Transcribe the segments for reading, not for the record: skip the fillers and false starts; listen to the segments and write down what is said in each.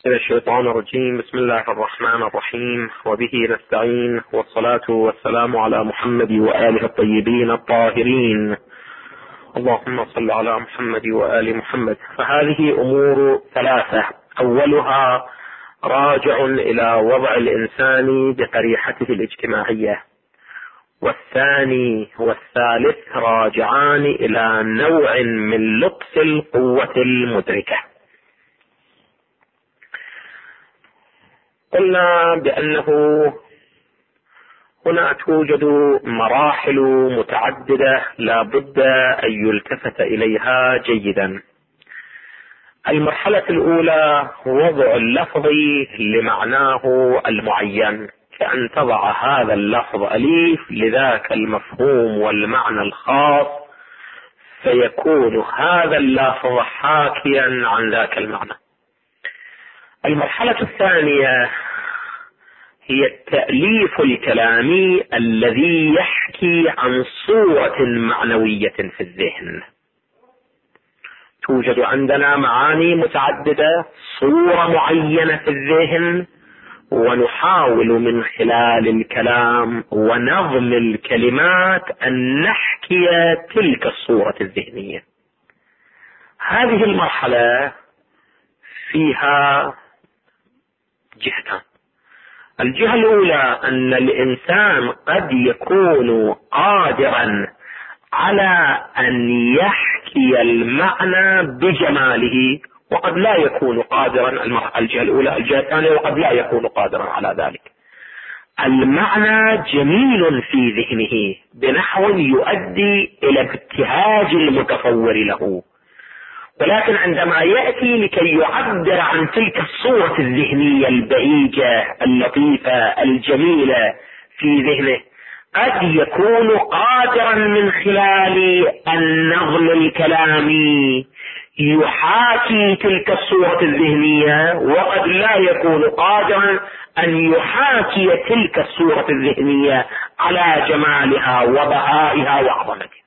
من الشيطان الرجيم. بسم الله الرحمن الرحيم، وبه نستعين، والصلاة والسلام على محمد وآله الطيبين الطاهرين. اللهم صل على محمد وآل محمد. فهذه أمور ثلاثة: أولها راجع إلى وضع الإنسان بقريحته الاجتماعية، والثاني والثالث راجعان إلى نوع من لطف القوة المدركة. قلنا بأنه هنا توجد مراحل متعددة لا بد أن يلتفت إليها جيدا. المرحلة الأولى وضع اللفظ لمعناه المعين، كأن تضع هذا اللفظ أليف لذاك المفهوم والمعنى الخاص، فيكون هذا اللفظ حاكيا عن ذاك المعنى. المرحلة الثانية هي التأليف الكلامي الذي يحكي عن صورة معنوية في الذهن. توجد عندنا معاني متعددة، صورة معينة في الذهن، ونحاول من خلال الكلام ونظم الكلمات أن نحكي تلك الصورة الذهنية. هذه المرحلة فيها جهتان. الجهة الأولى أن الإنسان قد يكون قادرا على أن يحكي المعنى بجماله، وقد لا يكون قادرا. الجهة الأولى. الجهة الثانية وقد لا يكون قادرا على ذلك. المعنى جميل في ذهنه بنحو يؤدي إلى ابتهاج المتصور له، ولكن عندما يأتي لكي يعبر عن تلك الصورة الذهنية البهيجة اللطيفة الجميلة في ذهنه، قد يكون قادرا من خلال النظم الكلامي يحاكي تلك الصورة الذهنية، وقد لا يكون قادرا أن يحاكي تلك الصورة الذهنية على جمالها وبهائها وعظمتها.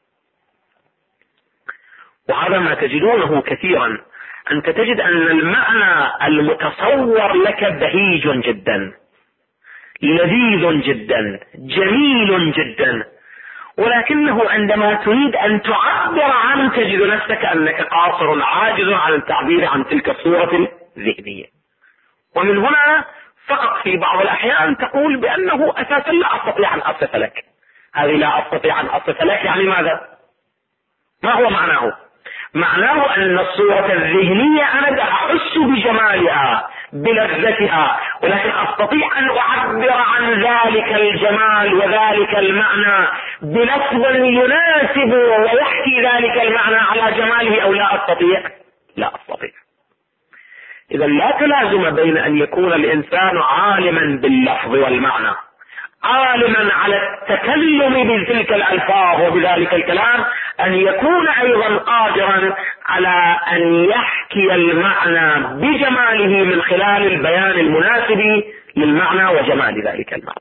وهذا ما تجدونه كثيرا. أنت تجد أن المعنى المتصور لك بهيج جدا، لذيذ جدا، جميل جدا، ولكنه عندما تريد أن تعبر عنه تجد نفسك أنك قاصر عاجز عن التعبير عن تلك الصورة الذهنية. ومن هنا فقط في بعض الأحيان تقول بأنه أساسا لا أستطيع أن أصف لك. هذه لا أستطيع أن أصف لك يعني ماذا؟ ما هو معناه؟ معناه أن الصورة الذهنية أنا أحس بجمالها بلذتها، ولكن أستطيع أن أعبر عن ذلك الجمال وذلك المعنى بلفظ يناسب ويحكي ذلك المعنى على جماله، أو لا أستطيع؟ لا أستطيع. إذا لا تلازم بين أن يكون الإنسان عالما باللفظ والمعنى، عالما على التكلم بتلك الألفاظ وبذلك الكلام، أن يكون أيضا قادرا على أن يحكي المعنى بجماله من خلال البيان المناسب للمعنى وجمال ذلك المعنى.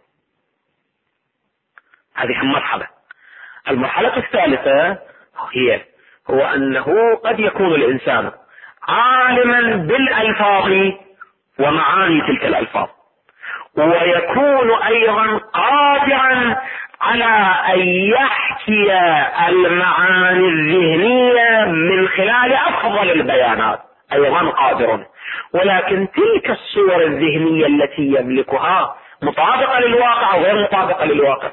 هذه مرحلة. المرحلة الثالثة هو أنه قد يكون الإنسان عالما بالألفاظ ومعاني تلك الألفاظ، ويكون أيضا قادرا على أن يحكي المعاني الذهنية من خلال أفضل البيانات، أيضا قادر، ولكن تلك الصور الذهنية التي يملكها مطابقة للواقع أو غير مطابقة للواقع.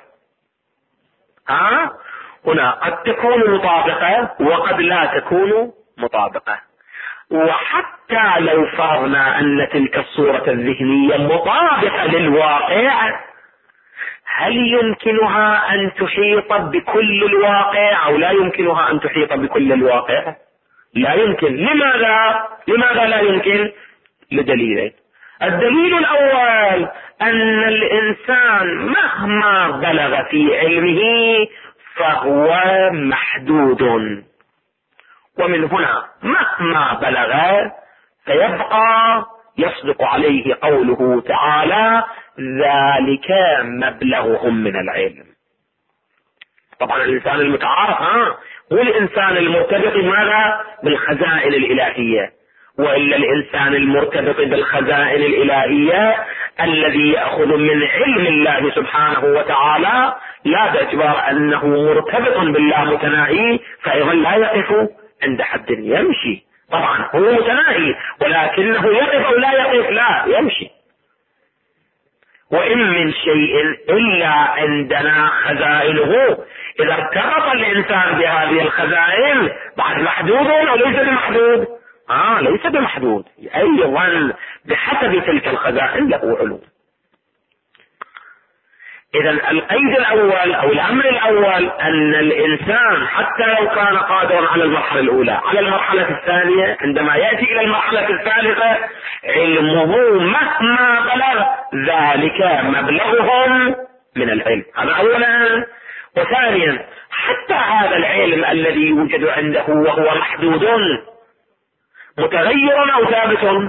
هنا قد تكون مطابقة وقد لا تكون مطابقة. وحتى لو فرضنا أن تلك الصورة الذهنية مطابقة للواقع، هل يمكنها أن تحيط بكل الواقع أو لا يمكنها أن تحيط بكل الواقع؟ لا يمكن. لماذا لا يمكن؟ لدليلين. الدليل الأول أن الإنسان مهما بلغ في علمه فهو محدود، ومن هنا مهما بلغ فيبقى يصدق عليه قوله تعالى: ذلك مبلغهم من العلم. طبعا الإنسان المتعارف هو الإنسان المرتبط ماذا؟ بالخزائن الإلهية، وإلا الإنسان المرتبط بالخزائن الإلهية الذي يأخذ من علم الله سبحانه وتعالى لا باعتبار أنه مرتبط بالله متناهي فأيضا لا يقف عند حد يمشي. طبعا هو متناهي ولكنه يقف أو لا يقف؟ لا، يمشي. وإن من شيء إلا عندنا خزائنه. إذا ارتبط الإنسان بهذه الخزائن بعد محدود أو ليس بمحدود؟ ليس بمحدود، أيضا بحسب تلك الخزائن له علو. إذا القيد الأول أو الأمر الأول أن الإنسان حتى لو كان قادرا على المرحلة الأولى، على المرحلة الثانية عندما يأتي إلى المرحلة الثالثة علمه مهما بلغ ذلك مبلغهم من العلم. هذا أولا. وثانيا حتى هذا العلم الذي يوجد عنده وهو محدود متغير أو ثابت؟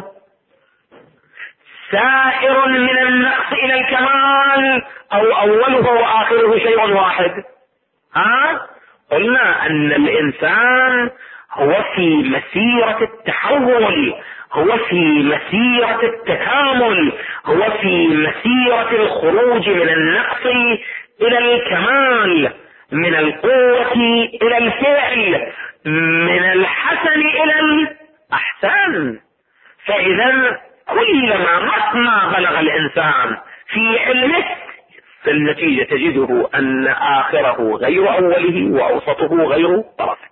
سائر من النقص إلى الكمال أو أوله وآخره شيء واحد؟ قلنا أن الإنسان هو في مسيرة التحول، هو في مسيرة التكامل، هو في مسيرة الخروج من النقص إلى الكمال، من القوة إلى الفعل، من الحسن إلى الأحسن. فإذا كلما مهما بلغ الإنسان في علمه في النتيجة تجده أن آخره غير أوله وأوسطه غير طرفه.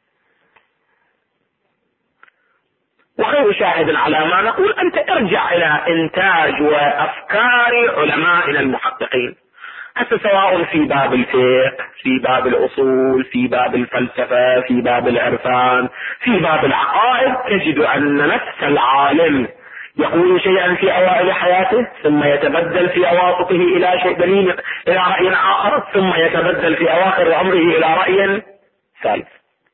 وغير شاهد على ما نقول أنت ارجع إلى إنتاج وأفكار علمائنا المحققين، حتى سواء في باب الفقه، في باب الأصول، في باب الفلسفة، في باب العرفان، في باب العقائد، تجد أن نفس العالم يقول شيئا في أوائل حياته ثم يتبدل في أواسطه إلى شيء دليل إلى رأي آخر، ثم يتبدل في أواخر عمره إلى رأي ثالث.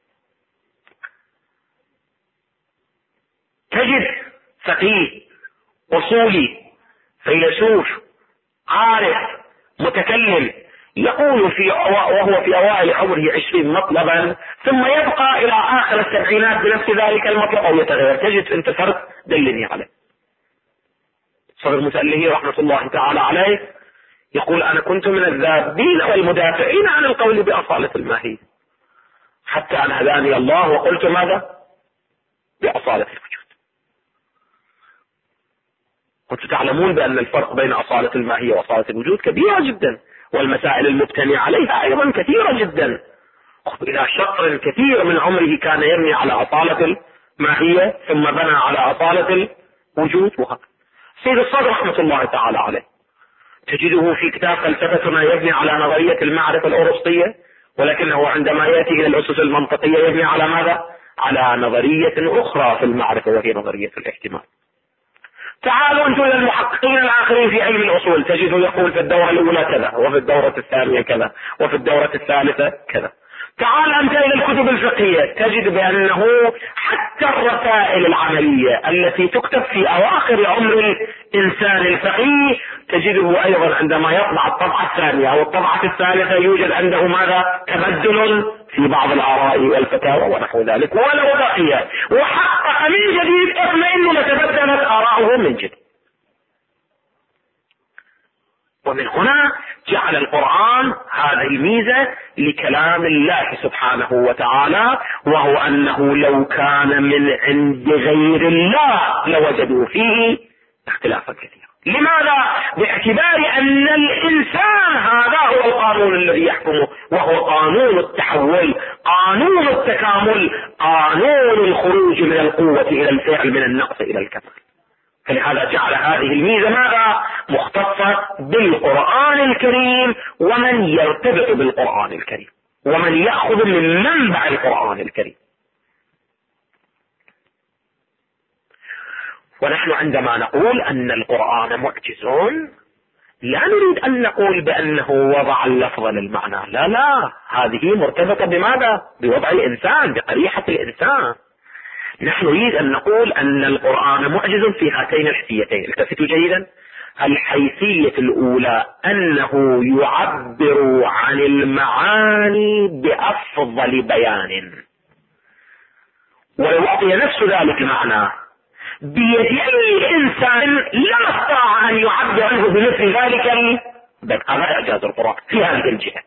تجد فقيه أصولي فيلسوف عارف متكلم يقول وهو في أوائل عمره 20 مطلبا ثم يبقى إلى آخر السبعينات بنفس ذلك المطلب أو يتغير. تجد أنت فرق دلني عليه. صدر مسأله رحمة الله تعالى عليه يقول أنا كنت من الذابين والمدافعين عن القول بأصالة الماهية حتى أن هداني الله وقلت ماذا؟ بأصالة الوجود. كنتم تعلمون بأن الفرق بين أصالة الماهية وأصالة الوجود كبيرة جدا، والمسائل المبتنية عليها أيضا كثيرة جدا. إلى شطر كثير من عمره كان يبني على أصالة الماهية ثم بنى على أصالة الوجود. وهكذا سيد الصدر رحمة الله تعالى عليه تجده في كتاب فلسفتنا يبني على نظرية المعرفة الأرسطية، ولكنه عندما يأتي إلى الأسس المنطقية يبني على ماذا؟ على نظرية أخرى في المعرفة وهي نظرية الاحتمال. تعالوا انتم الى المحققين الاخرين في علم الاصول تجده يقول في الدورة الاولى كذا، وفي الدورة الثانية كذا، وفي الدورة الثالثة كذا. تعال انت الى الكتب الفقهية تجد بانه حتى الرسائل العملية التي تكتب في اواخر عمر الانسان الفقيه تجده ايضا عندما يطبع الطبعة الثانية او الطبعة الثالثة يوجد عنده ماذا؟ تبدل في بعض الاراء والفتاوى ونحو ذلك. ولو بقي وحقق من جديد اطمئن لتبدلت اراءه من جديد. ومن هنا جعل القرآن هذه الميزة لكلام الله سبحانه وتعالى، وهو أنه لو كان من عند غير الله لوجدوا فيه اختلافا كثيرا. لماذا؟ باعتبار أن الإنسان هذا هو القانون الذي يحكمه، وهو قانون التحول، قانون التكامل، قانون الخروج من القوة إلى الفعل، من النقص إلى الكمال. فلهذا جعل هذه الميزة ماذا؟ مختصة بالقرآن الكريم ومن يرتبط بالقرآن الكريم ومن يأخذ من منبع القرآن الكريم. ونحن عندما نقول أن القرآن معجز لا نريد أن نقول بأنه وضع اللفظ للمعنى، لا لا، هذه مرتبطة بماذا؟ بوضع الإنسان، بقريحة الإنسان. نحن نريد أن نقول أن القرآن معجز في هاتين الحيثيتين. التفتوا جيدا. الحيثية الأولى أنه يعبر عن المعاني بأفضل بيان، ولو أعطي نفس ذلك معنى بيد أي إنسان لا استطاع أن يعبر عنه بمثل ذلك هذا إعجاز القرآن في هذه الجهة.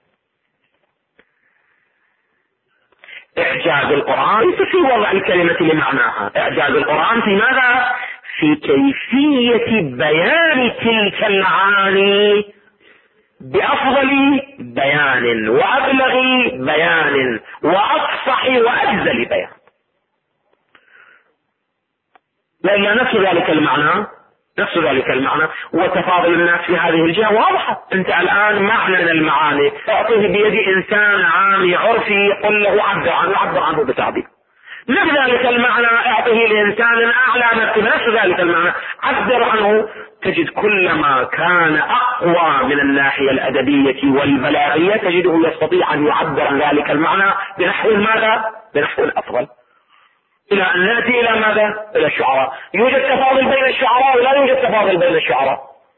إعجاز القرآن ليس في وضع الكلمة لمعناها، إعجاز القرآن في ماذا؟ في كيفية بيان تلك المعاني بأفضل بيان وأبلغ بيان وأفصح وأجزل بيان. لأن نفس ذلك المعنى وتفاضل الناس في هذه الجهة واضحة. أنت الآن معنى المعاني أعطيه بيد إنسان عامي عرفي قل له عبر عنه بتعبير. نفس ذلك المعنى أعطيه لإنسان أعلى نفس ذلك المعنى عبر عنه، تجد كلما كان أقوى من الناحية الأدبية والبلاغية تجده يستطيع أن يعبر عن ذلك المعنى بنحو ماذا؟ بنحو الأفضل. إلى أن نأتي إلى ماذا؟ إلى الشعراء. يوجد تفاضل بين الشعراء ولا يوجد تفاضل بين الشعراء؟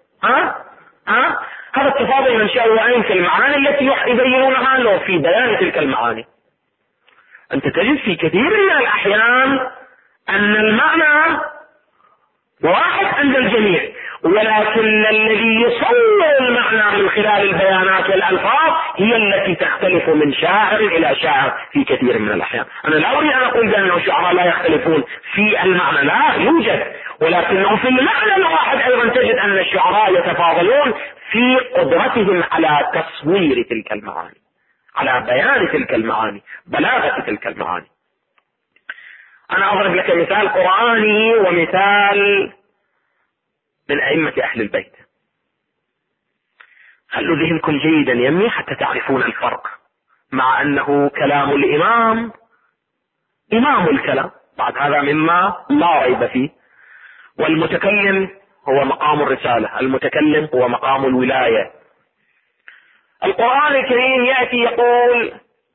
هذا التفاضل من شأنه وعين في المعاني التي يبينونها له في بيان تلك المعاني. أنت تجد في كثير من الأحيان أن المعنى واحد عند الجميع، ولكن الذي يصور المعنى من خلال البيانات والألفاظ هي التي تختلف من شاعر إلى شاعر في كثير من الأحيان. أنا لا أريد أن أقول بأن الشعراء لا يختلفون في المعنى، لا يوجد، ولكنه في المعنى الواحد أيضا تجد أن الشعراء يتفاضلون في قدرتهم على تصوير تلك المعاني، على بيان تلك المعاني، بلاغة تلك المعاني. أنا أضرب لك مثال قرآني ومثال من أئمة أهل البيت. خلوا ذهنكم جيدا يمي حتى تعرفون الفرق، مع أنه كلام الإمام إمام الكلام، بعد هذا مما لا ريب فيه، والمتكلم هو مقام الرسالة، المتكلم هو مقام الولاية. القرآن الكريم يأتي يقول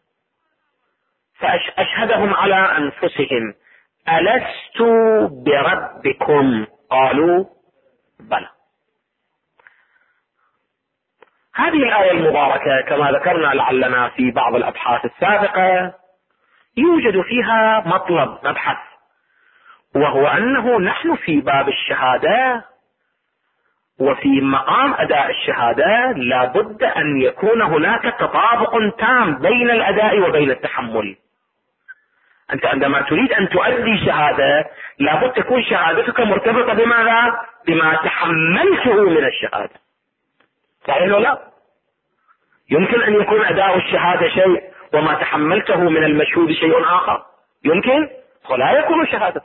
فأشهدهم على أنفسهم ألست بربكم قالوا بلى. هذه الآية المباركة كما ذكرنا لعلنا في بعض الأبحاث السابقة يوجد فيها مبحث، وهو أنه نحن في باب الشهادة وفي مقام أداء الشهادة لابد أن يكون هناك تطابق تام بين الأداء وبين التحمل. أنت عندما تريد أن تؤدي شهادة لابد تكون شهادتك مرتبطة بماذا؟ بما تحملته من الشهادة، صحيح ولا لا؟ يمكن أن يكون أداء الشهادة شيء وما تحملته من المشهود شيء آخر، يمكن ولا يكون شهادة.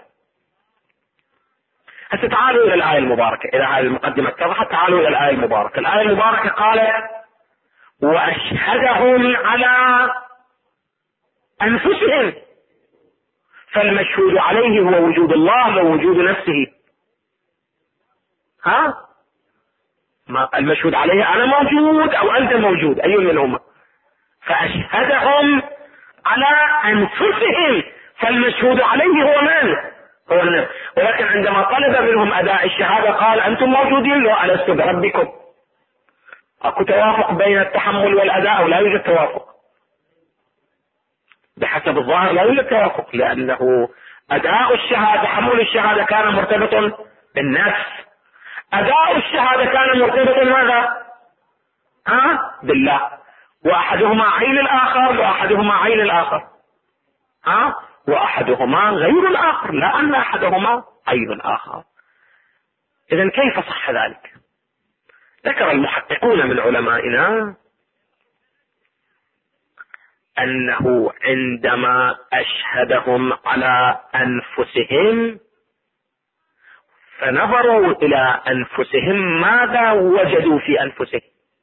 هسه تعالوا إلى الآية المباركة، إلى هذه المقدمة اتضحت. تعالوا إلى الآية المباركة. الآية المباركة قالت وأشهدهم على أنفسهم، فالمشهود عليه هو وجود الله ووجود نفسه. ما المشهود عليه أنا موجود أو أنت موجود، أي منهما؟ فأشهدهم على أنفسهم، فالمشهود عليه هو من؟ هو النفس. ولكن عندما طلب منهم أداء الشهادة قال أنتم موجودين لو ألست بربكم. أكو توافق بين التحمل والأداء ولا يوجد توافق؟ بحسب الظاهر لا يوجد توافق، لأنه أداء الشهادة تحمل الشهادة كان مرتبط بالنفس، أداء الشهادة كان مرتبط ماذا؟ بالله، وأحدهما عين الآخر وأحدهما عين الآخر، وأحدهما غير الآخر، لا أن أحدهما عين الآخر. إذن كيف صح ذلك؟ ذكر المحققون من علمائنا أنه عندما أشهدهم على أنفسهم فنظروا إلى أنفسهم ماذا وجدوا في أنفسهم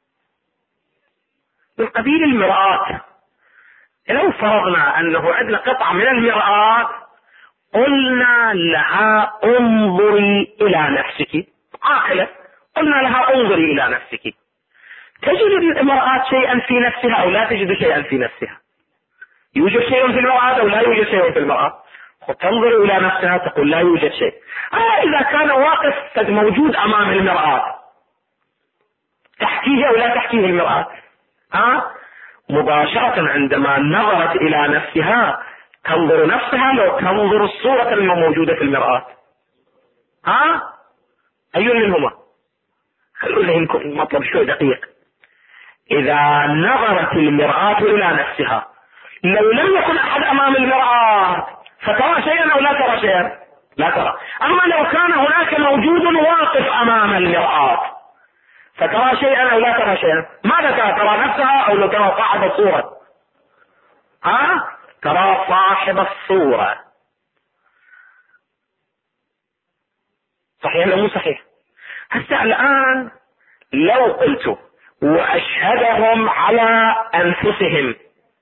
من قبيل المرآة. لو فرضنا أنه عندنا قطعة من المرآة قلنا لها انظري إلى نفسك، عاقلة قلنا لها انظري إلى نفسك، تجد المرآة شيئا في نفسها أو لا تجد شيئا في نفسها؟ يوجد شيء في المرآة أو لا يوجد شيء في المرآة؟ تنظر إلى نفسها تقول لا يوجد شيء. إذا كان واقف قد موجود أمام المرآة تحكيه أو لا تحكيه المرآة؟ مباشرة عندما نظرت إلى نفسها تنظر نفسها لو تنظر الصورة الموجودة في المرآة؟ أي منهما؟ خلونا يكون مطلب شوي دقيق. إذا نظرت المرآة إلى نفسها، لو لم يكن أحد أمام المرآة فترى شيئا أو لا ترى شيئا؟ لا ترى. أما لو كان هناك موجود واقف أمام المرآة فترى شيئا أو لا ترى شيئا؟ ماذا ترى نفسها أو لو ترى صاحب الصورة؟ ترى صاحب الصورة. صحيح ولا مو صحيح؟ هسه الآن لو قلت وأشهدهم على أنفسهم،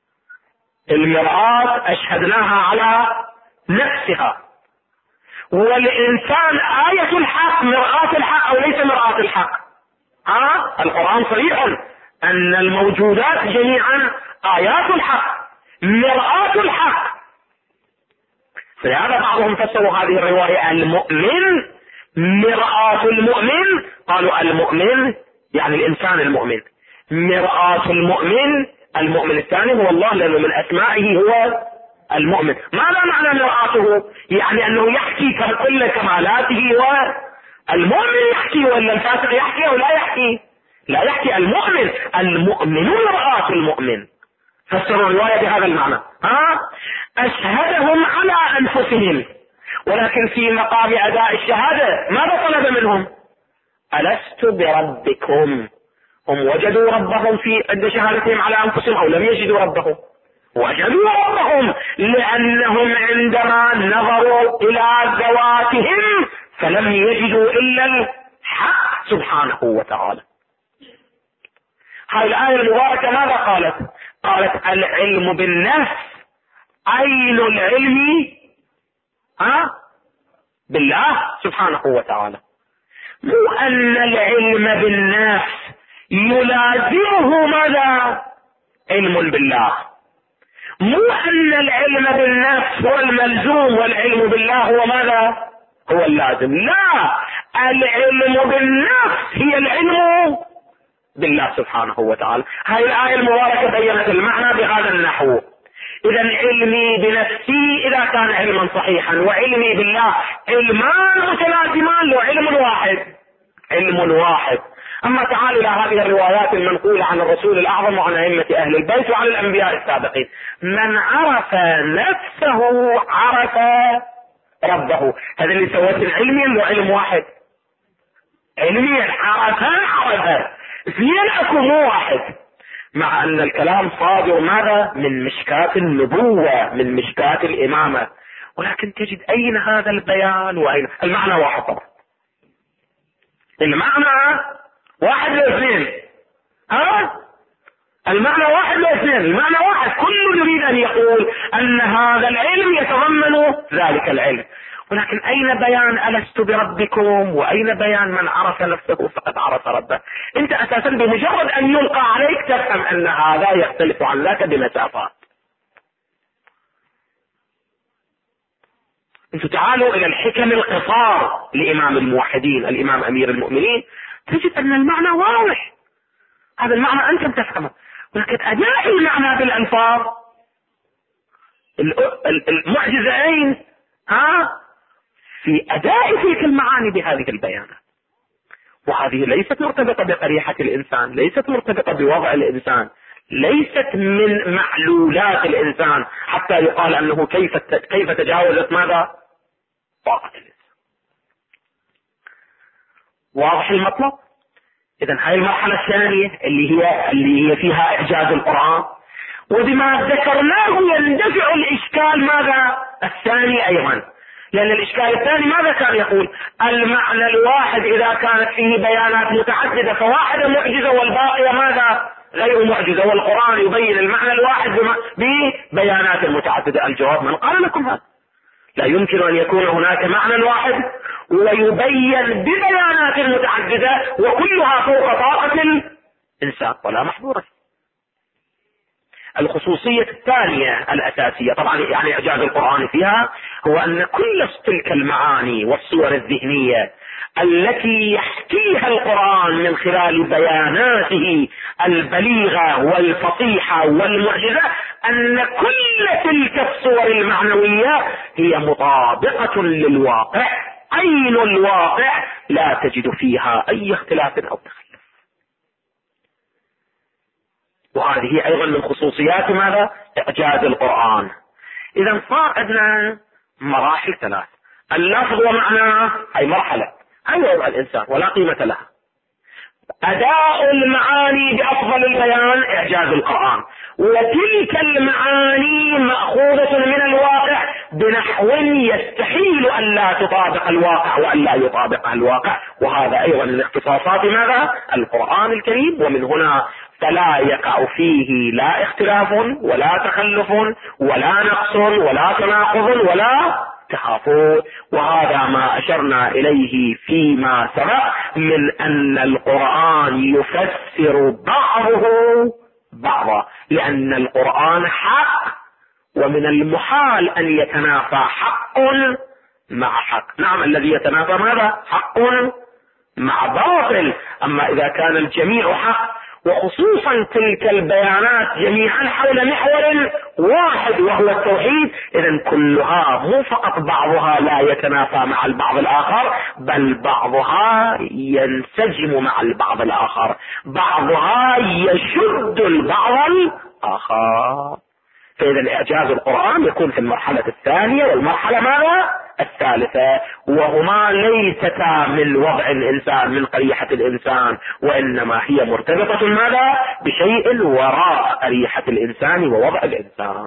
المرآة أشهدناها على نفسها، والإنسان آية الحق مرآة الحق أو ليس مرآة الحق؟ القرآن صريح أن الموجودات جميعا آيات الحق مرآة الحق. فلهذا بعضهم فسروا هذه الرواية المؤمن مرآة المؤمن، قالوا المؤمن يعني الإنسان المؤمن، مرآة المؤمن المؤمن الثاني هو الله، لأنه من أسمائه هو المؤمن. ماذا معنى مرآته؟ يعني أنه يحكي كل كمالاته، والمؤمن يحكي ولا الفاسق يحكي أو لا يحكي؟ لا يحكي. المؤمن مرآة المؤمن. فسروا الرواية بهذا المعنى. أشهدهم على أنفسهم، ولكن في مقام أداء الشهادة ماذا طلب منهم؟ ألست بربكم؟ هم وجدوا ربهم في عند شهادتهم على أنفسهم أو لم يجدوا ربهم؟ وجدوا ربهم، لأنهم عندما نظروا إلى ذواتهم فلم يجدوا إلا الحق سبحانه وتعالى. هاي الآية المباركة ماذا قالت؟ قالت العلم بالنفس. أين العلم؟ بالله سبحانه وتعالى. مو أن العلم بالنفس يلازمه ماذا؟ علم بالله. مو أن العلم بالنفس هو الملزوم والعلم بالله هو ماذا؟ هو اللازم. لا، العلم بالنفس هي العلم بالله سبحانه وتعالى. هاي الآية المباركة بيّنت المعنى بهذا النحو. إذا علمي بنفسي إذا كان علما صحيحا وعلمي بالله علمان متلازمان له علم واحد. أما تعالوا إلى هذه الروايات المنقولة عن الرسول الأعظم وعن أئمة أهل البيت وعن الأنبياء السابقين، من عرف نفسه عرف ربه. هذا اللي سويته علميا له علم واحد. علميا عرف اثنين أكو مو واحد، مع أن الكلام صادر ماذا؟ من مشكاة النبوة، من مشكاة الإمامة، ولكن تجد أين هذا البيان وأين المعنى؟ واحد طبعا، المعنى واحد لاثنين. المعنى واحد لاثنين، المعنى واحد. كل يريد أن يقول أن هذا العلم يتضمن ذلك العلم، ولكن أين بيان ألست بربكم؟ وأين بيان من عرف نفسه فقد عرف ربه؟ أنت أساسا بمجرد أن يلقى عليك تفهم أن هذا يختلف عن ذاك بمسافات. أنتم تعالوا إلى الحكم القصار لإمام الموحدين الإمام أمير المؤمنين، تجد أن المعنى واضح. هذا المعنى أنتم تفهمه، ولكن أداء المعنى بالألفاظ المعجزة أين؟ في أداء تلك المعاني بهذه البيانات. وهذه ليست مرتبطة بقريحة الإنسان، ليست مرتبطة بوضع الإنسان، ليست من معلولات الإنسان حتى يقال أنه كيف تجاوزت ماذا؟ طاقة الإنسان. واضح المطلب؟ إذن هاي المرحلة الثانية اللي هي فيها إعجاز القرآن، وبما ذكرناه يندفع الإشكال ماذا؟ الثاني أيضا، لأن الإشكال الثاني ماذا كان يقول؟ المعنى الواحد إذا كانت فيه بيانات متعددة فواحدة معجزة والباقية ماذا؟ غير معجزة، والقرآن يبين المعنى الواحد ببيانات متعددة. الجواب من قال لكم هذا؟ لا يمكن أن يكون هناك معنى واحد ويبين ببيانات متعددة وكلها فوق طاقة الإنسان، ولا محظورة. الخصوصية الثانية الأساسية طبعا يعني إعجاز القرآن فيها هو أن كل تلك المعاني والصور الذهنية التي يحكيها القرآن من خلال بياناته البليغة والفصيحة والمعجزة، أن كل تلك الصور المعنوية هي مطابقة للواقع عين الواقع لا تجد فيها أي اختلاف أو تخلف. وهذه أيضا من خصوصيات ماذا؟ إعجاز القرآن. إذا صار عندنا مراحل ثلاث: اللفظ ومعناه، أي مرحلة هي وضع الإنسان ولا قيمة لها. أداء المعاني بأفضل البيان، إعجاز القرآن. وتلك المعاني مأخوذة من الواقع بنحو يستحيل أن لا تطابق الواقع وأن لا يطابقها الواقع. وهذا أيضا من اختصاصات ماذا؟ القرآن الكريم. ومن هنا فلا يقع فيه لا اختلاف ولا تخلف ولا نقص ولا تناقض ولا تخافون. وهذا ما أشرنا إليه فيما سبق من أن القرآن يفسر بعضه بعضا، لأن القرآن حق، ومن المحال أن يتنافى حق مع حق. نعم، الذي يتنافى ماذا؟ حق مع باطل. أما إذا كان الجميع حق، وخصوصا تلك البيانات جميعا حول محور واحد وهو التوحيد، إذن كلها مو فقط بعضها لا يتنافى مع البعض الآخر، بل بعضها ينسجم مع البعض الآخر، بعضها يشد البعض الآخر. فإذا إعجاز القرآن يكون في المرحلة الثانية والمرحلة ماذا؟ الثالثة، وهما ليستا من وضع الإنسان، من قريحة الإنسان، وإنما هي مرتبطة ماذا؟ بشيء وراء قريحة الإنسان ووضع الإنسان.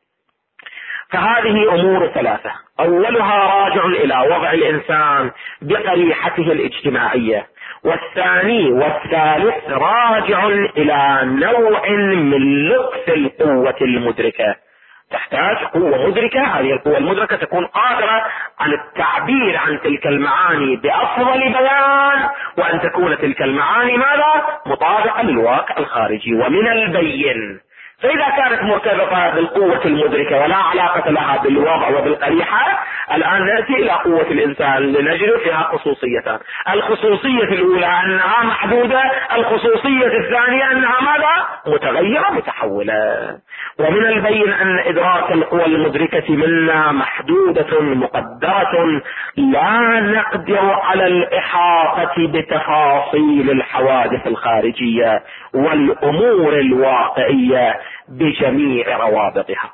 فهذه أمور ثلاثة: أولها راجع إلى وضع الإنسان بقريحته الاجتماعية، والثاني والثالث راجع إلى نوع من لطف القوة المدركة. تحتاج قوة مدركة، هذه القوة المدركة تكون قادرة عن التعبير عن تلك المعاني بأفضل بيان، وأن تكون تلك المعاني ماذا؟ مطابقة للواقع الخارجي. ومن البين، فإذا كانت مرتبطة بالقوة المدركة ولا علاقة لها بالوضع وبالقريحة، الآن نأتي إلى قوة الإنسان لنجد فيها خصوصيتان: الخصوصية الأولى أنها محدودة، الخصوصية الثانية أنها ماذا؟ متغيرة متحولة. ومن البين أن إدراك القوى المدركة منا محدودة مقدرة، لا نقدر على الإحاطة بتفاصيل الحوادث الخارجية والأمور الواقعية بجميع روابطها.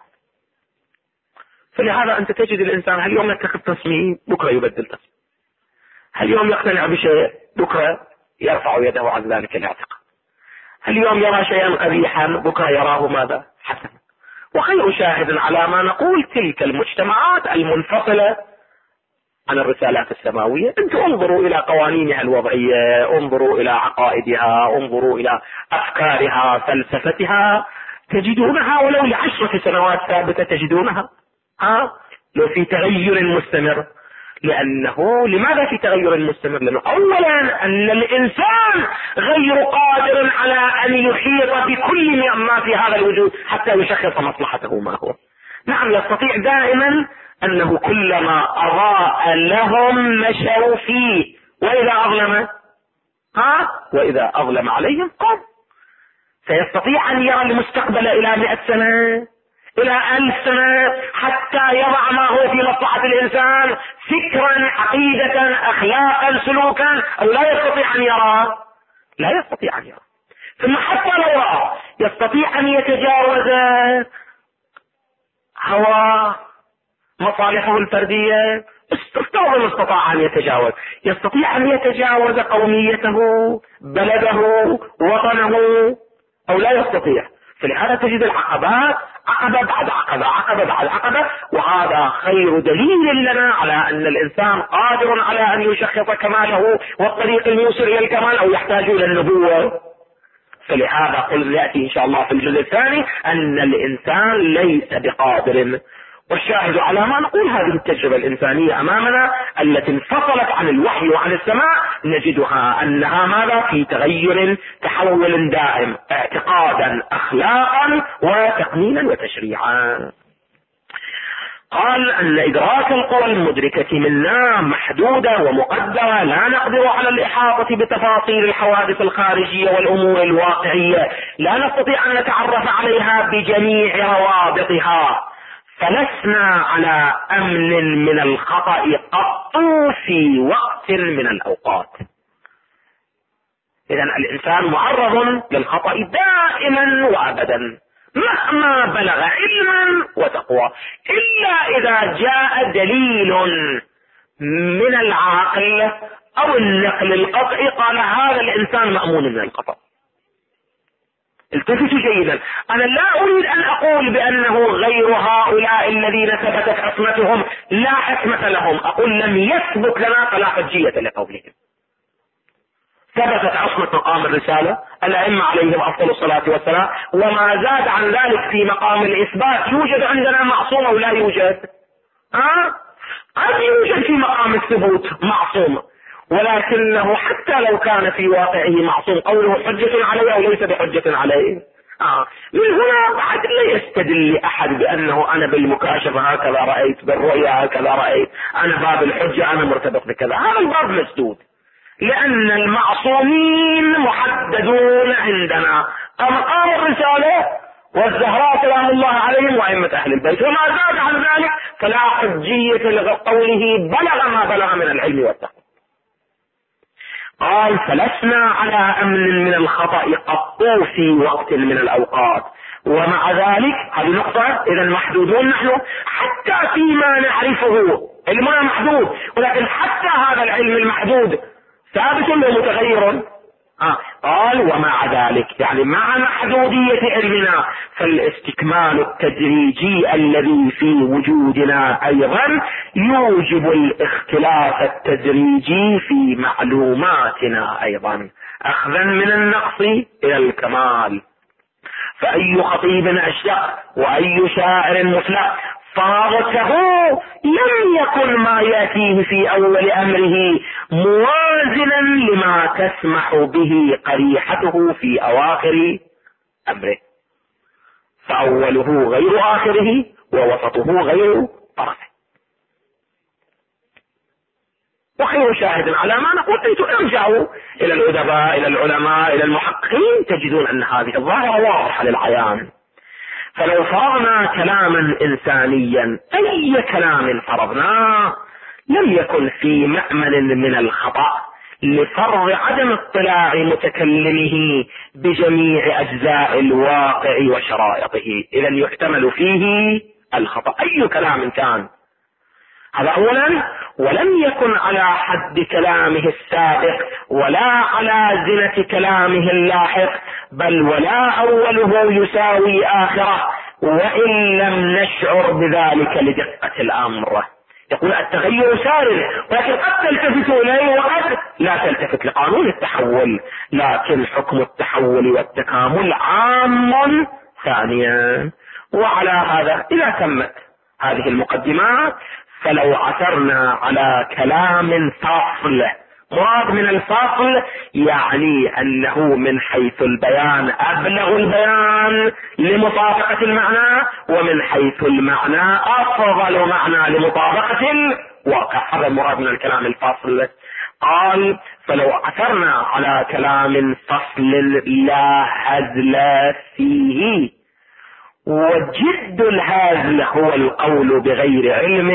فلهذا أنت تجد الإنسان هاليوم يتخذ تصميم، بكرة يبدل تصميم. هاليوم يقتنع بشيء، بكرة يرفع يده عن ذلك الاعتقاد. هاليوم يرى شيئا قبيحا، بكرة يراه ماذا؟ حسنا. وخير شاهد على ما نقول تلك المجتمعات المنفصلة عن الرسالات السماوية. انتم انظروا الى قوانينها الوضعية، انظروا الى عقائدها، انظروا الى افكارها، فلسفتها، تجدونها ولو ل10 سنوات ثابتة تجدونها لو في تغير مستمر. لأنه لماذا في تغير مستمر؟ لأنه أولا أن الإنسان غير قادر على أن يحيط بكل ما في هذا الوجود حتى يشخص مصلحته ما هو. نعم، يستطيع دائما أنه كلما أضاء لهم مشوا فيه، وإذا أظلم وإذا أظلم عليهم قام. سيستطيع أن يرى المستقبل إلى 100 سنة، إلى 1000 سنة، حتى يضع ما هو في مصلحة الإنسان فكرا، عقيدة، أخلاقا، سلوكا، أو لا يستطيع أن يرى، لا يستطيع أن يرى. ثم حتى لو رأى يستطيع أن يتجاوز هوى مصالحه الفردية. استطاع استطاع أن يتجاوز، يستطيع أن يتجاوز قوميته، بلده، وطنه، أو لا يستطيع. فلهذا تجد العقبات عقبة بعد عقبة، عقبة بعد عقبة. وهذا خير دليل لنا على أن الإنسان قادر على أن يشخص كماله والطريق الموصل إلى الكمال، أو يحتاج إلى النبوة. فلهذا قل يأتي إن شاء الله في الجزء الثاني أن الإنسان ليس بقادر. والشاهد على ما نقول هذه التجربة الإنسانية أمامنا التي انفصلت عن الوحي وعن السماء، نجدها أنها ماذا؟ في تغير، تحول دائم، اعتقادا، أخلاقا، وتقنينا وتشريعا. قال أن إدراك القوى المدركة منا محدودة ومقدرة، لا نقدر على الإحاطة بتفاصيل الحوادث الخارجية والأمور الواقعية، لا نستطيع أن نتعرف عليها بجميع روابطها. فلسنا على امن من الخطأ قط في وقت من الاوقات. اذا الانسان معرض للخطأ دائما وابدا مهما بلغ علما وتقوى، الا اذا جاء دليل من العاقل او النقل القطعي قال هذا الانسان مأمون من الخطأ. التفتوا جيدا، انا لا اريد ان اقول بانه غير هؤلاء الذين ثبتت عصمتهم لا حكمة لهم، اقول لم يثبت لنا فلا حجية لقولهم. ثبتت عصمة مقام الرسالة، الائمة عليهم افضل الصلاة والسلام، وما زاد عن ذلك في مقام الاثبات يوجد عندنا معصوم او لا يوجد؟ قد يوجد في مقام الثبوت معصوم، ولكنه حتى لو كان في واقعه معصوم قوله حجة عليه او ليس بحجة عليه. من هنا بعد لا يستدل احد بانه انا بالمكاشفة هكذا رأيت، بالرؤية هكذا رأيت، انا باب الحجة انا مرتبط بكذا، هذا الباب مسدود، لان المعصومين محددون عندنا مقام الرسالة والزهراء سلام الله عليهم وائمة اهل البيت، وما زاد عن ذلك فلا حجية لقوله بلغ ما بلغ من العلم والتقوى. قال فلسنا على امن من الخطأ قط في وقت من الاوقات، ومع ذلك هذه نقطة، اذا محدودون نحن حتى فيما نعرفه، علمنا محدود، ولكن حتى هذا العلم المحدود ثابت ومتغير. قال ومع ذلك يعني مع محدودية علمنا فالاستكمال التدريجي الذي في وجودنا ايضا يوجب الاختلاف التدريجي في معلوماتنا ايضا، اخذا من النقص الى الكمال. فاي خطيب اشدق واي شاعر مفلق فاغته لم يكن ما ياتيه في اول امره موازنا لما تسمح به قريحته في اواخر امره، فاوله غير اخره ووسطه غير طرفه. وخير شاهد على ما نقول انتم ارجعوا الى الادباء الى العلماء الى المحققين تجدون ان هذه الظاهرة واضحة للعيان. فلو فرضنا كلاما انسانيا اي كلام فرضناه لم يكن في مأمن من الخطأ لفرض عدم اطلاع متكلمه بجميع اجزاء الواقع وشرائطه، اذا يحتمل فيه الخطأ اي كلام كان. هذا اولا، ولم يكن على حد كلامه السابق ولا على زنة كلامه اللاحق، بل ولا اوله يساوي اخره وان لم نشعر بذلك لدقة الامر. يقول التغير سارد، ولكن قد تلتفت اليه وقد لا تلتفت لقانون التحول، لكن حكم التحول والتكامل عام ثانيا. وعلى هذا اذا تمت هذه المقدمات فلو عثرنا على كلام فاصل، مراد من الفاصل يعني انه من حيث البيان ابلغ البيان لمطابقة المعنى، ومن حيث المعنى افضل معنى لمطابقة الواقع، هذا المراد من الكلام الفاصل. قال فلو عثرنا على كلام فصل لا هزل فيه، وجد الهزل هو القول بغير علم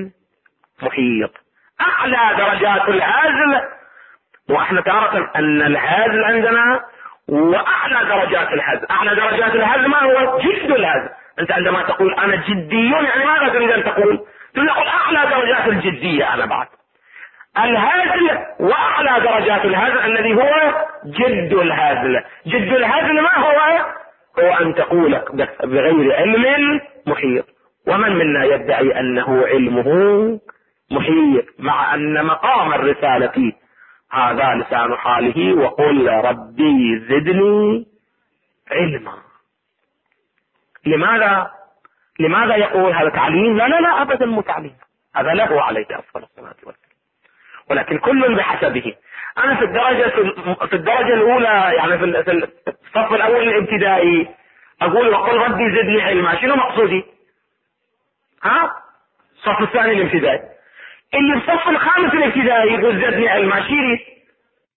محيط، اعلى درجات الهزل، واحنا تارة ان الهزل عندنا واعلى درجات الهزل. اعلى درجات الهزل ما هو؟ جد الهزل. انت عندما تقول انا جدي يعني ماذا تريد ان تقول؟ تقول اعلى درجات الجدية انا بعد الهزل، واعلى درجات الهزل الذي هو جد الهزل. جد الهزل ما هو ان تقول بغير علم محيط. ومن منا يدعي انه علمه محيط، مع ان مقام الرسالة هذا لسان حاله وقل ربي زدني علما. لماذا يقول هذا تعليم؟ لا ابدا مو تعليم، هذا له عليك افضل الصلاة والسلام، ولكن كل بحسبه. انا في الدرجة الاولى يعني في الصف الاول الابتدائي اقول وقل ربي زدني علما، شنو مقصودي؟ الصف الثاني الابتدائي. اللي في الصف الخامس الابتدائي يقول زدني علما، شيري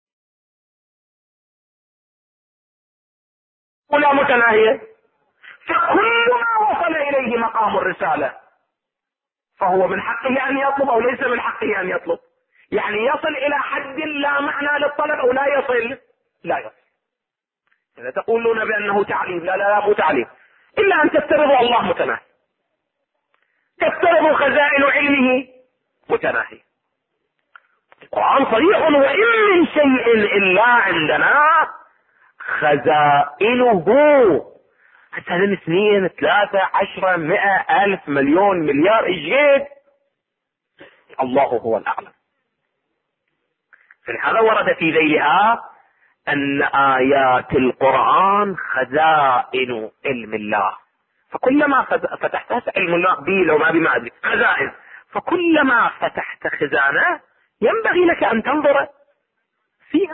ولا متناهية. فكل ما وصل إليه مقام الرسالة فهو من حقه أن يطلب أو ليس من حقه أن يطلب. يعني يصل إلى حد لا معنى للطلب أو لا يصل. لا يصل. إذا تقولون بأنه تعليم، لا مو تعليم، إلا أن تفترضوا الله متناهي، تفترضوا خزائن علمه متناهي. القرآن صريح: وإن من شيء إلا عندنا خزائنه. حتى من 2 3 10 100 1000 مليون مليار إجيد، الله هو الأعلم. فلهذا ورد في ذيلها أن آيات القرآن خزائن علم الله، فكلما فتحت علم الله بي لو ما بي ما أدري خزائن، فكلما فتحت خزانة ينبغي لك أن تنظر فيها.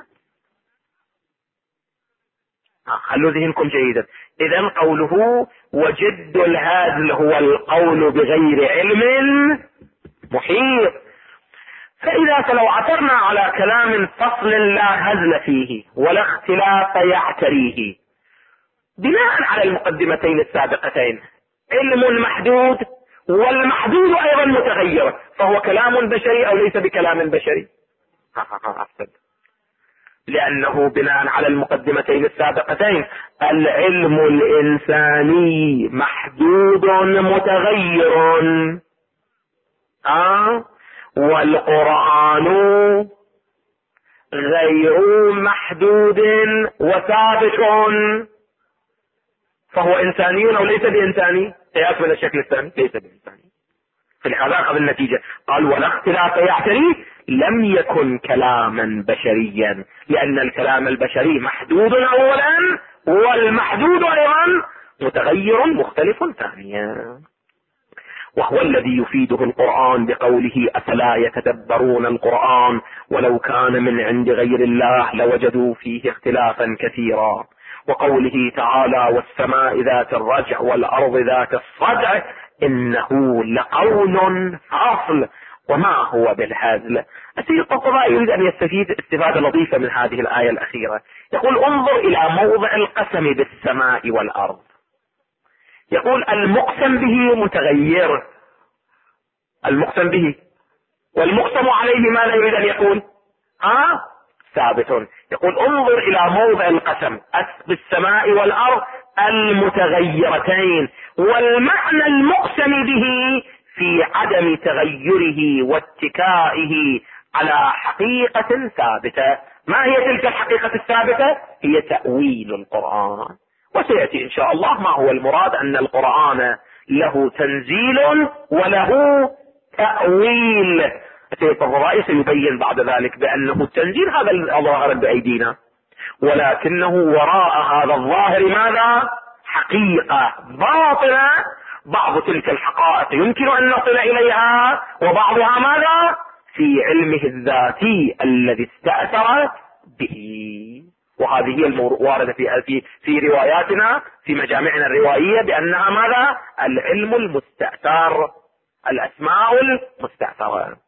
خلوا ذهنكم جيدا. إذن قوله وجد الهزل هو القول بغير علم محيط. فإذا فلو عثرنا على كلام فصل لا هزل فيه ولا اختلاف يعتريه بناء على المقدمتين السابقتين، علم محدود والمحدود أيضا متغير، فهو كلام بشري أو ليس بكلام بشري؟ لأنه بناء على المقدمتين السابقتين العلم الإنساني محدود متغير، والقرآن غير محدود وثابت، فهو إنساني أو ليس بإنساني؟ قياس من الشكل الثاني ليس بإنساني. في العلاقة بالنتيجة قال ولا اختلاف يعتريه، لم يكن كلاما بشريا، لأن الكلام البشري محدود أولا والمحدود أيضا متغير مختلف ثانيا. وهو الذي يفيده القرآن بقوله أفلا يتدبرون القرآن ولو كان من عند غير الله لوجدوا فيه اختلافا كثيرا. وقوله تعالى والسماء ذات الرجع والأرض ذات الصدع إنه لقول فاصل وما هو بالهزل. السيد الطبراني يريد أن يستفيد استفادة لطيفة من هذه الآية الأخيرة. يقول انظر إلى موضع القسم بالسماء والأرض، يقول المقسم به متغير، المقسم به، والمقسم عليه ماذا يريد أن يقول؟ ثابت. يقول انظر إلى موضع القسم بالسماء والأرض المتغيرتين، والمعنى المقسم به في عدم تغيره واتكائه على حقيقة ثابتة. ما هي تلك الحقيقة الثابتة؟ هي تأويل القرآن. وسيأتي إن شاء الله ما هو المراد، أن القرآن له تنزيل وله تأويل. السيد الطبراني سيبين بعد ذلك بأنه التنزيل هذا الظاهر بأيدينا، ولكنه وراء هذا الظاهر ماذا؟ حقيقة باطنة، بعض تلك الحقائق يمكن أن نصل إليها وبعضها ماذا؟ في علمه الذاتي الذي استأثر به. وهذه هي الواردة في رواياتنا في مجامعنا الروائية بأنها ماذا؟ العلم المستأثر، الأسماء المستأثرة.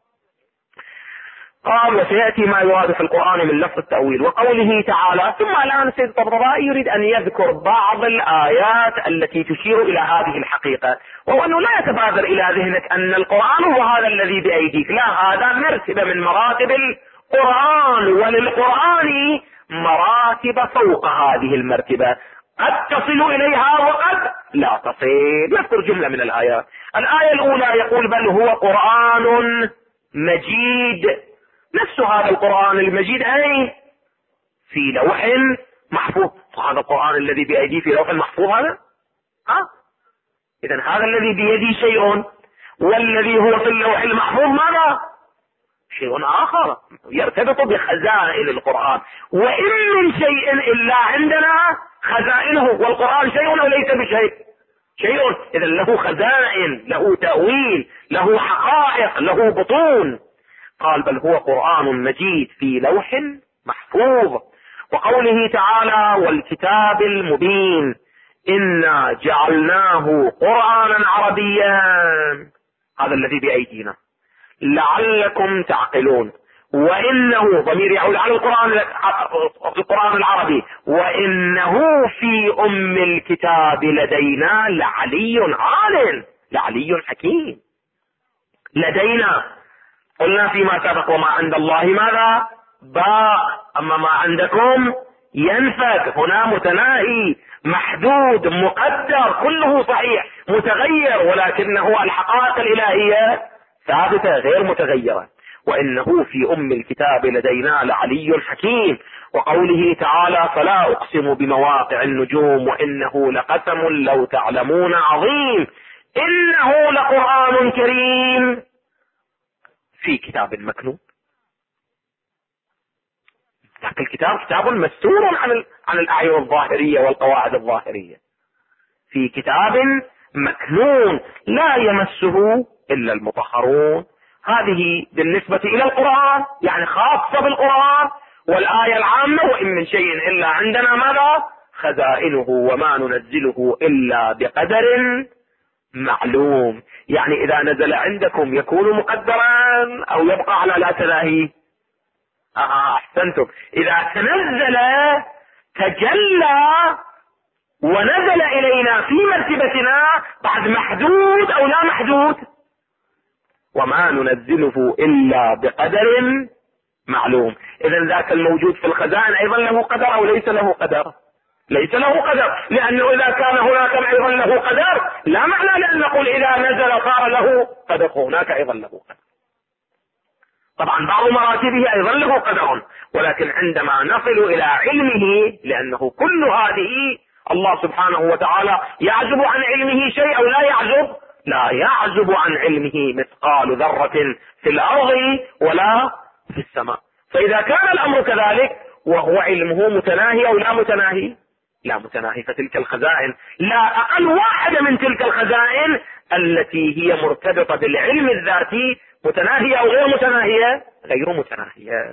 قال وسيأتي ما يراد في القرآن من لفظ التأويل. وقوله تعالى ثم الآن السيد الطبراني يريد أن يذكر بعض الآيات التي تشير إلى هذه الحقيقة، وهو أنه لا يتبادر إلى ذهنك أن القرآن هو هذا الذي بأيديك، لا، هذا مرتبة من مراتب القرآن، وللقرآن مراتب فوق هذه المرتبة قد تصل إليها وقد لا تصل. نذكر جملة من الآيات. الآية الأولى يقول بل هو قرآن مجيد. نفس هذا القرآن المجيد أي في لوح محفوظ. هذا القرآن الذي بأيدي في لوح محفوظ هذا؟ إذن هذا الذي بيدي شيء، والذي هو في اللوح المحفوظ ماذا؟ شيء آخر يرتبط بخزائن القرآن. وإن من شيء إلا عندنا خزائنه، والقرآن شيء وليس بشيء، شيء. إذن له خزائن، له تأويل، له حقائق، له بطون. قال بل هو قرآن مجيد في لوح محفوظ. وقوله تعالى والكتاب المبين إنا جعلناه قرآنا عربيا، هذا الذي بأيدينا، لعلكم تعقلون. وإنه ضمير يعود على القرآن العربي، وإنه في أم الكتاب لدينا لعلي عال، لعلي حكيم. لدينا قلنا فيما سبق وما عند الله ماذا؟ باء، أما ما عندكم ينفد. هنا متناهي محدود مقدر كله صحيح، متغير، ولكنه الحقائق الإلهية ثابتة غير متغيرة. وإنه في أم الكتاب لدينا لعلي حكيم. وقوله تعالى فلا أقسم بمواقع النجوم وإنه لقسم لو تعلمون عظيم إنه لقرآن كريم في كتاب مكنون. ذاك الكتاب كتاب مستور عن الأعين الظاهرية والقواعد الظاهرية، في كتاب مكنون لا يمسه إلا المطهرون. هذه بالنسبة إلى القرآن يعني خاصة بالقرآن. والآية العامة وإن من شيء إلا عندنا ماذا؟ خزائنه وما ننزله إلا بقدر معلوم. يعني إذا نزل عندكم يكون مقدرا أو يبقى على لا تناهي؟ أحسنتم. إذا تنزل تجلى ونزل إلينا في مرتبتنا بعد محدود أو لا محدود. وما ننزله إلا بقدر معلوم. إذا ذاك الموجود في الخزائن أيضا له قدر أو ليس له قدر؟ ليس له قدر، لأنه إذا كان هناك أيضا له قدر لا معنى لأن نقول إذا نزل صار له قدر، هناك أيضا له قدر. طبعا بعض مراتبه أيضا له قدر، ولكن عندما نصل إلى علمه، لأنه كل هذه الله سبحانه وتعالى يعزب عن علمه شيء أو لا يعزب؟ لا يعزب عن علمه مثقال ذرة في الأرض ولا في السماء. فإذا كان الأمر كذلك وهو علمه متناهي أو لا متناهي؟ لا متناهي. فتلك الخزائن لا أقل واحدة من تلك الخزائن التي هي مرتبطة بالعلم الذاتي متناهية أو غير متناهية؟ غير متناهية.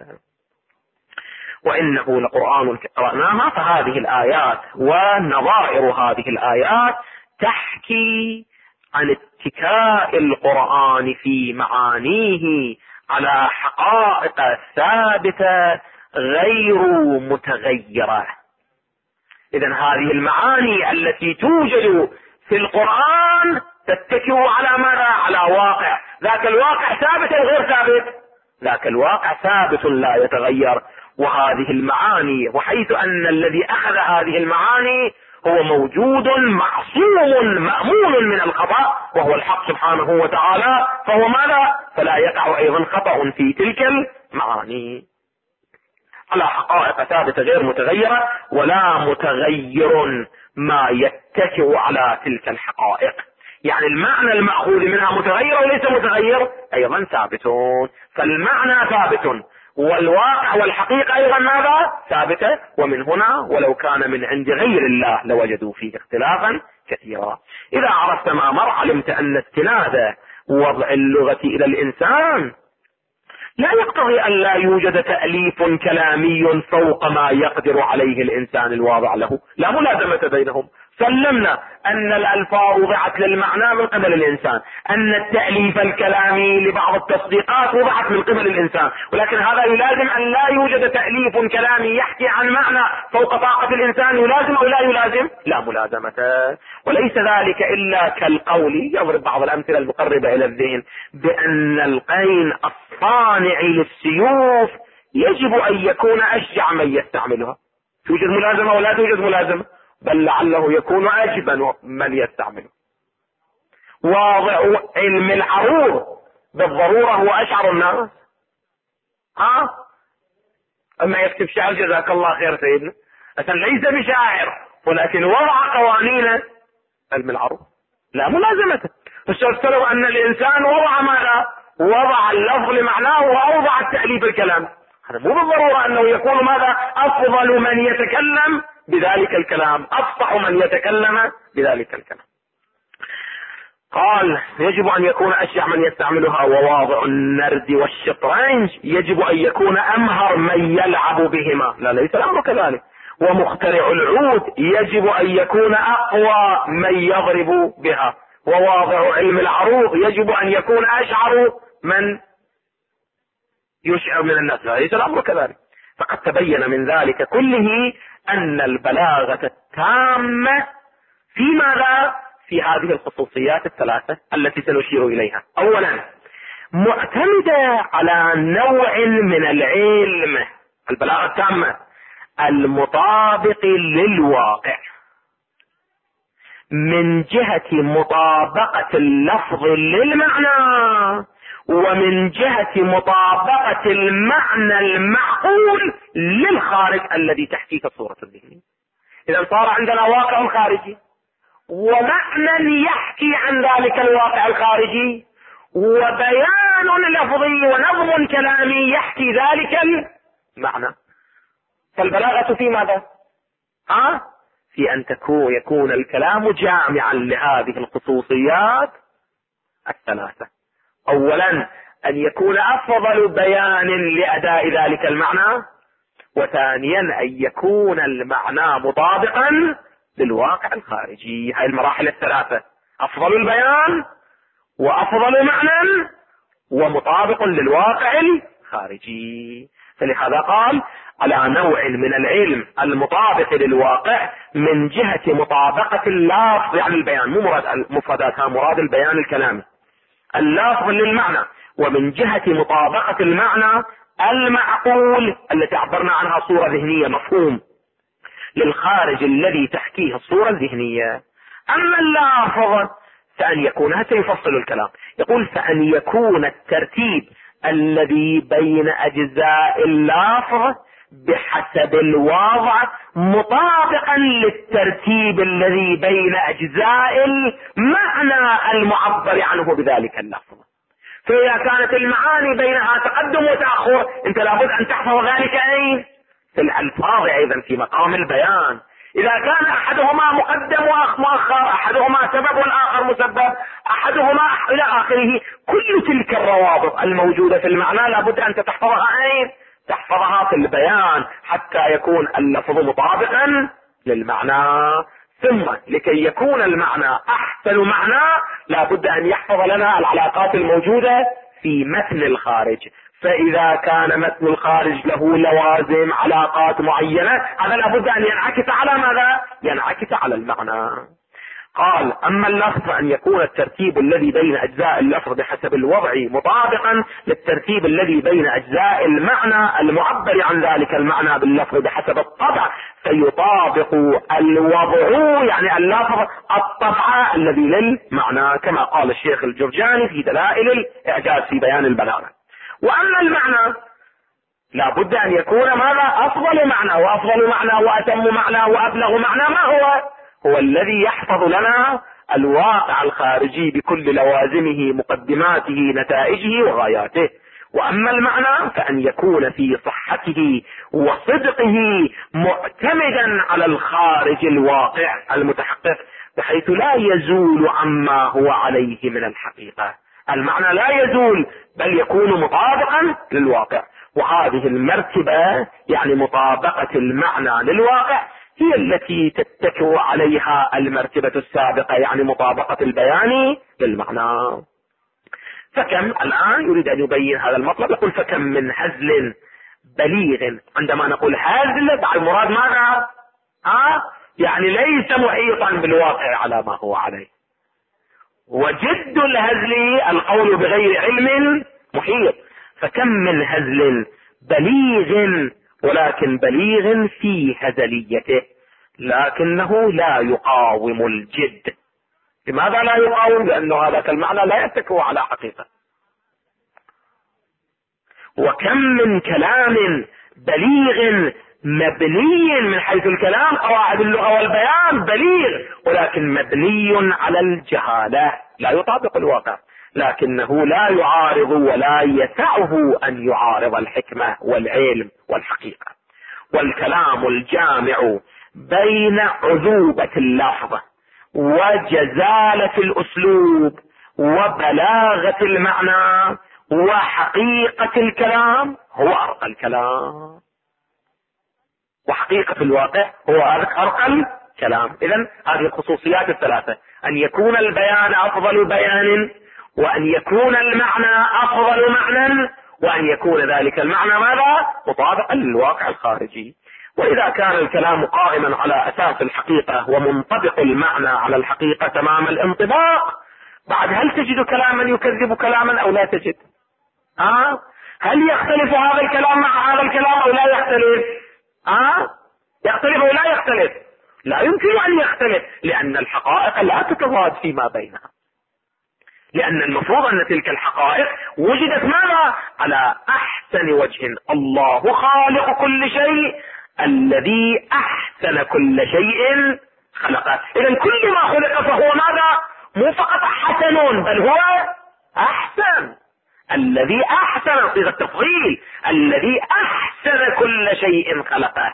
وإنه لقرآن قرأناها. فهذه الآيات ونظائر هذه الآيات تحكي عن اتكاء القرآن في معانيه على حقائق ثابتة غير متغيرة. إذن هذه المعاني التي توجد في القرآن تتكئ على ماذا؟ على واقع. ذاك الواقع ثابت أو غير ثابت؟ ذاك الواقع ثابت لا يتغير. وهذه المعاني، وحيث أن الذي أخذ هذه المعاني هو موجود معصوم مأمون من الخطأ وهو الحق سبحانه وتعالى، فهو ماذا؟ فلا يقع أيضا خطأ في تلك المعاني، على حقائق ثابتة غير متغيرة، ولا متغير ما يتكئ على تلك الحقائق. يعني المعنى المأخوذ منها متغير وليس متغير أيضا ثابتون. فالمعنى ثابت والواقع والحقيقة أيضا ماذا؟ ثابتة. ومن هنا ولو كان من عند غير الله لوجدوا فيه اختلافا كثيرا. إذا عرفت ما مر علمت أن استناد وضع اللغة إلى الإنسان لا يقتضي أن لا يوجد تأليف كلامي فوق ما يقدر عليه الإنسان الواضع له، لا ملازمة بينهم. سلمنا أن الألفاظ وضعت للمعنى من قبل الإنسان، أن التأليف الكلامي لبعض التصديقات وضعت من قبل الإنسان، ولكن هذا يلازم أن لا يوجد تأليف كلامي يحكي عن معنى فوق طاقة الإنسان. يلازم أو لا يلازم؟ لا ملازمة. وليس ذلك إلا كالقول، يضرب بعض الأمثلة المقربة إلى الذهن، بأن القين الصانع للسيوف يجب أن يكون أشجع من يستعملها. توجد ملازمة ولا توجد ملازمة؟ بل لعله يكون أجبن من يستعمله. واضع علم العروض بالضرورة هو أشعر الناس. أما يكتب شعر جزاك الله خير سيدنا أصلا ليس بشاعر، ولكن وضع قوانين علم العروض لا ملازمة. فاستفتروا أن الإنسان وضع ماذا؟ وضع اللفظ لمعناه وأوضع التأليف الكلام. هذا مو بالضرورة أنه يكون ماذا؟ أفضل من يتكلم بذلك الكلام، أفصح من يتكلم بذلك الكلام. قال يجب أن يكون أشجع من يستعملها، وواضع النرد والشطرنج يجب أن يكون أمهر من يلعب بهما. لا، ليس الأمر كذلك. ومخترع العود يجب أن يكون أقوى من يضرب بها. وواضع علم العروض يجب أن يكون أشعر من يشعر من الناس ليس الأمر كذلك. فقد تبين من ذلك كله أن البلاغة التامة في ماذا؟ في هذه الخصوصيات الثلاثة التي سنشير إليها. أولا معتمدة على نوع من العلم، البلاغة التامة المطابق للواقع من جهة مطابقة اللفظ للمعنى، ومن جهة مطابقة المعنى المعقول للخارج الذي تحكيه الصورة الذهنية. إذا صار عندنا واقع خارجي ومعنى يحكي عن ذلك الواقع الخارجي، وبيان لفظي ونظم كلامي يحكي ذلك المعنى. فالبلاغة في ماذا؟ في أن يكون الكلام جامعا لهذه الخصوصيات الثلاثة. أولا أن يكون أفضل بيان لأداء ذلك المعنى، وثانيا أن يكون المعنى مطابقا للواقع الخارجي. هذه المراحل الثلاثة: أفضل البيان، وأفضل معنى، ومطابق للواقع الخارجي. فلهذا قال على نوع من العلم المطابق للواقع من جهة مطابقة اللفظ، يعني البيان مو مراد مفرداتها، مراد البيان الكلامي، اللفظ للمعنى، ومن جهة مطابقة المعنى المعقول التي عبرنا عنها صورة ذهنية، مفهوم، للخارج الذي تحكيه الصورة الذهنية. أما اللفظ فأن يكون، هذا يفصل الكلام، يقول فأن يكون الترتيب الذي بين أجزاء اللفظ بحسب الوضع مطابقا للترتيب الذي بين أجزاء المعنى المعبر عنه بذلك اللفظ. فإذا كانت المعاني بينها تقدم وتأخر، أنت لابد أن تحفظ ذلك أين؟ في الألفاظ أيضا في مقام البيان. إذا كان أحدهما مقدم ومؤخر، أحدهما سبب والآخر مسبب، أحدهما إلى آخره، كل تلك الروابط الموجودة في المعنى لابد أن تحفظها أين؟ تحفظها في البيان حتى يكون اللفظ مطابقا للمعنى. ثم لكي يكون المعنى أحسن معنى لابد أن يحفظ لنا العلاقات الموجودة في متن الخارج. فإذا كان متن الخارج له لوازم، علاقات معينة، هذا لابد أن ينعكس على ماذا؟ ينعكس على المعنى. قال أما اللفظ أن يكون الترتيب الذي بين أجزاء اللفظ بحسب الوضع مطابقا للترتيب الذي بين أجزاء المعنى المعبر عن ذلك المعنى باللفظ بحسب الطبع، فيطابق الوضع يعني اللفظ الطبع الذي للمعنى، كما قال الشيخ الجرجاني في دلائل الإعجاز في بيان البلاغة. وأما المعنى لابد أن يكون ماذا؟ أفضل معنى، وأفضل معنى وأتم معنى وأبلغ معنى ما هو الذي يحفظ لنا الواقع الخارجي بكل لوازمه، مقدماته، نتائجه وغاياته. وأما المعنى فأن يكون في صحته وصدقه معتمدا على الخارج الواقع المتحقق، بحيث لا يزول عما هو عليه من الحقيقة. المعنى لا يزول بل يكون مطابقا للواقع. وهذه المرتبة يعني مطابقة المعنى للواقع هي التي تتكئ عليها المرتبة السابقة، يعني مطابقة البيان للمعنى. فكم الآن يريد أن يبين هذا المطلب، يقول فكم من هزل بليغ. عندما نقول هزل بعد المراد ماذا؟ يعني ليس محيطا بالواقع على ما هو عليه. وجد الهزل القول بغير علم محيط. فكم من هزل بليغ، ولكن بليغ في هزليته، لكنه لا يقاوم الجد. لماذا لا يقاوم؟ لأنه هذا المعنى لا يتكئ على حقيقة. وكم من كلام بليغ مبني من حيث الكلام، قواعد اللغة والبيان بليغ، ولكن مبني على الجهالة، لا يطابق الواقع، لكنه لا يعارض ولا يسعه أن يعارض الحكمة والعلم والحقيقة. والكلام الجامع بين عذوبة اللفظ وجزالة الأسلوب وبلاغة المعنى وحقيقة الكلام هو أرقى الكلام، وحقيقة الواقع هو أرقى الكلام. إذن هذه الخصوصيات الثلاثة: أن يكون البيان أفضل بيان، وأن يكون المعنى أفضل معنى، وأن يكون ذلك المعنى ماذا؟ مطابقا للواقع الخارجي. وإذا كان الكلام قائما على أساس الحقيقة ومنطبق المعنى على الحقيقة تمام الانطباق، بعد هل تجد كلاما يكذب كلاما أو لا تجد؟ هل يختلف هذا الكلام مع هذا الكلام أو لا يختلف؟ يختلف أو لا يختلف؟ لا يمكن أن يختلف، لأن الحقائق لا تتضاد فيما بينها، لأن المفروض أن تلك الحقائق وجدت ماذا؟ على أحسن وجه. الله خالق كل شيء الذي أحسن كل شيء خلقه. إذن كل ما خلق فهو ماذا؟ مو فقط حسن بل هو أحسن. الذي أحسن صيغة التفضيل، الذي أحسن كل شيء خلقه.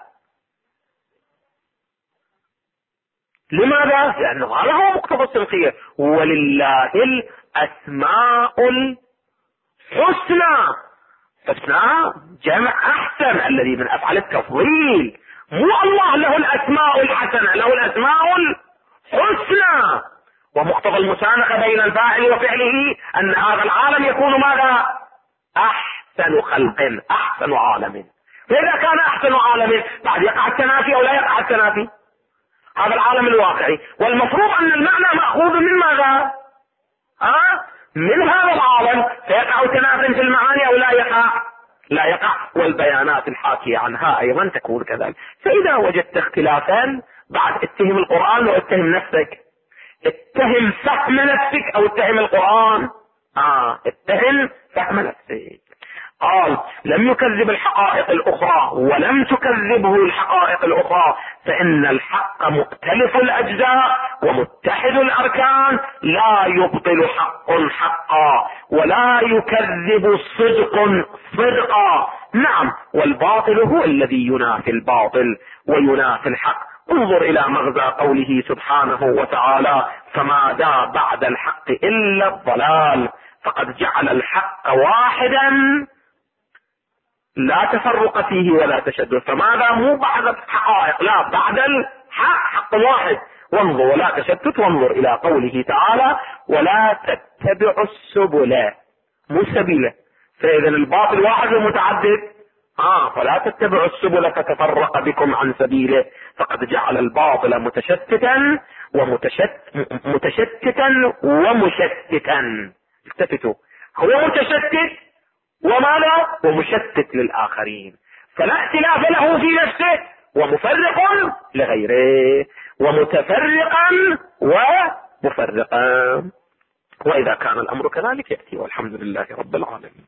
لماذا؟ لأنه هذا هو مقتضى السلطية. ولله الأسماء الحسنى. حسنى جمع أحسن الذي من أفعال التفضيل، مو الله له الأسماء الحسنة، له الأسماء الحسنى. ومقتضى المسانخة بين الفاعل وفعله أن هذا العالم يكون ماذا؟ أحسن خلق، أحسن عالم. فإذا كان أحسن عالم بعد يقع التنافي أو لا يقع التنافي؟ هذا العالم الواقعي، والمفروض أن المعنى مأخوذ من ماذا؟ من هذا العالم، فيقع تنافي في المعاني أو لا يقع؟ لا يقع. والبيانات الحاكية عنها أيضا تكون كذلك. فإذا وجدت اختلافا بعد اتهم القرآن واتهم نفسك. اتهم فهم نفسك أو اتهم القرآن؟ اتهم فهم نفسك. قال لم يكذب الحقائق الأخرى ولم تكذبه الحقائق الأخرى، فإن الحق مختلف الأجزاء ومتحد الأركان، لا يبطل حق حقا ولا يكذب صدق صدقا. نعم، والباطل هو الذي ينافي الباطل وينافي الحق. انظر إلى مغزى قوله سبحانه وتعالى: فماذا بعد الحق إلا الضلال، فقد جعل الحق واحدا لا تفرق فيه ولا تشدد. فماذا مو بعد الحقائق، لا، بعد الحق، حق واحد. وانظر ولا تشتت. وانظر إلى قوله تعالى: ولا تتبعوا السبل، مو سبيله. فإذا الباطل واحد ومتعدد، فلا تتبعوا السبل فتفرق بكم عن سبيله. فقد جعل الباطل متشتتا ومشتتا. التفتوا، هو متشتت وماذا؟ ومشتت للآخرين، فلا اختلاف له في نفسه، ومفرق لغيره، ومتفرقا ومفرقا. وإذا كان الأمر كذلك يأتي، والحمد لله رب العالمين.